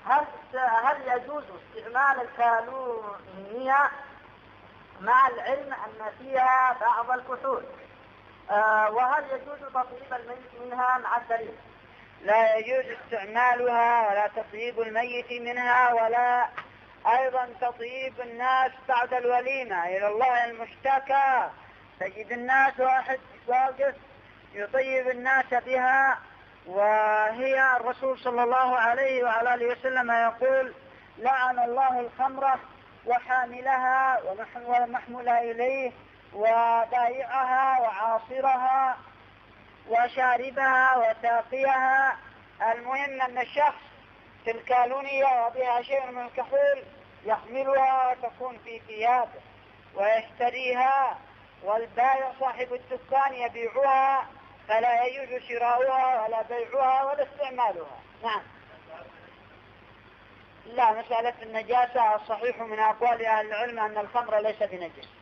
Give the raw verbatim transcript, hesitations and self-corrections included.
هل هل يجوز استعمال الكالونية مع العلم أن فيها بعض الكحول؟ آه وهل يجوز تطيب الميت منها مع الدليل؟ لا يجوز استعمالها ولا تطيب الميت منها، ولا أيضا تطيب الناس بعد الوليمة إلى الله المشتكى. تجد الناس واحد واقف يطيب الناس بها، وهي الرسول صلى الله عليه وعلى آله وسلم يقول: لعن الله الخمرة وحاملها ومحملها إليه وبائعها وعاصرها وشاربها وساقيها. المهم أن الشخص في الكالونية وبها شيء من الكحول يحملها وتكون في ثيابه ويشتريها، والبائع صاحب الدكان يبيعها، فلا يجوز شراؤها ولا بيعها ولا استعمالها. نعم. لا، مسألة النجاسة الصحيح من أقوال أهل العلم أن الخمر ليس بنجس.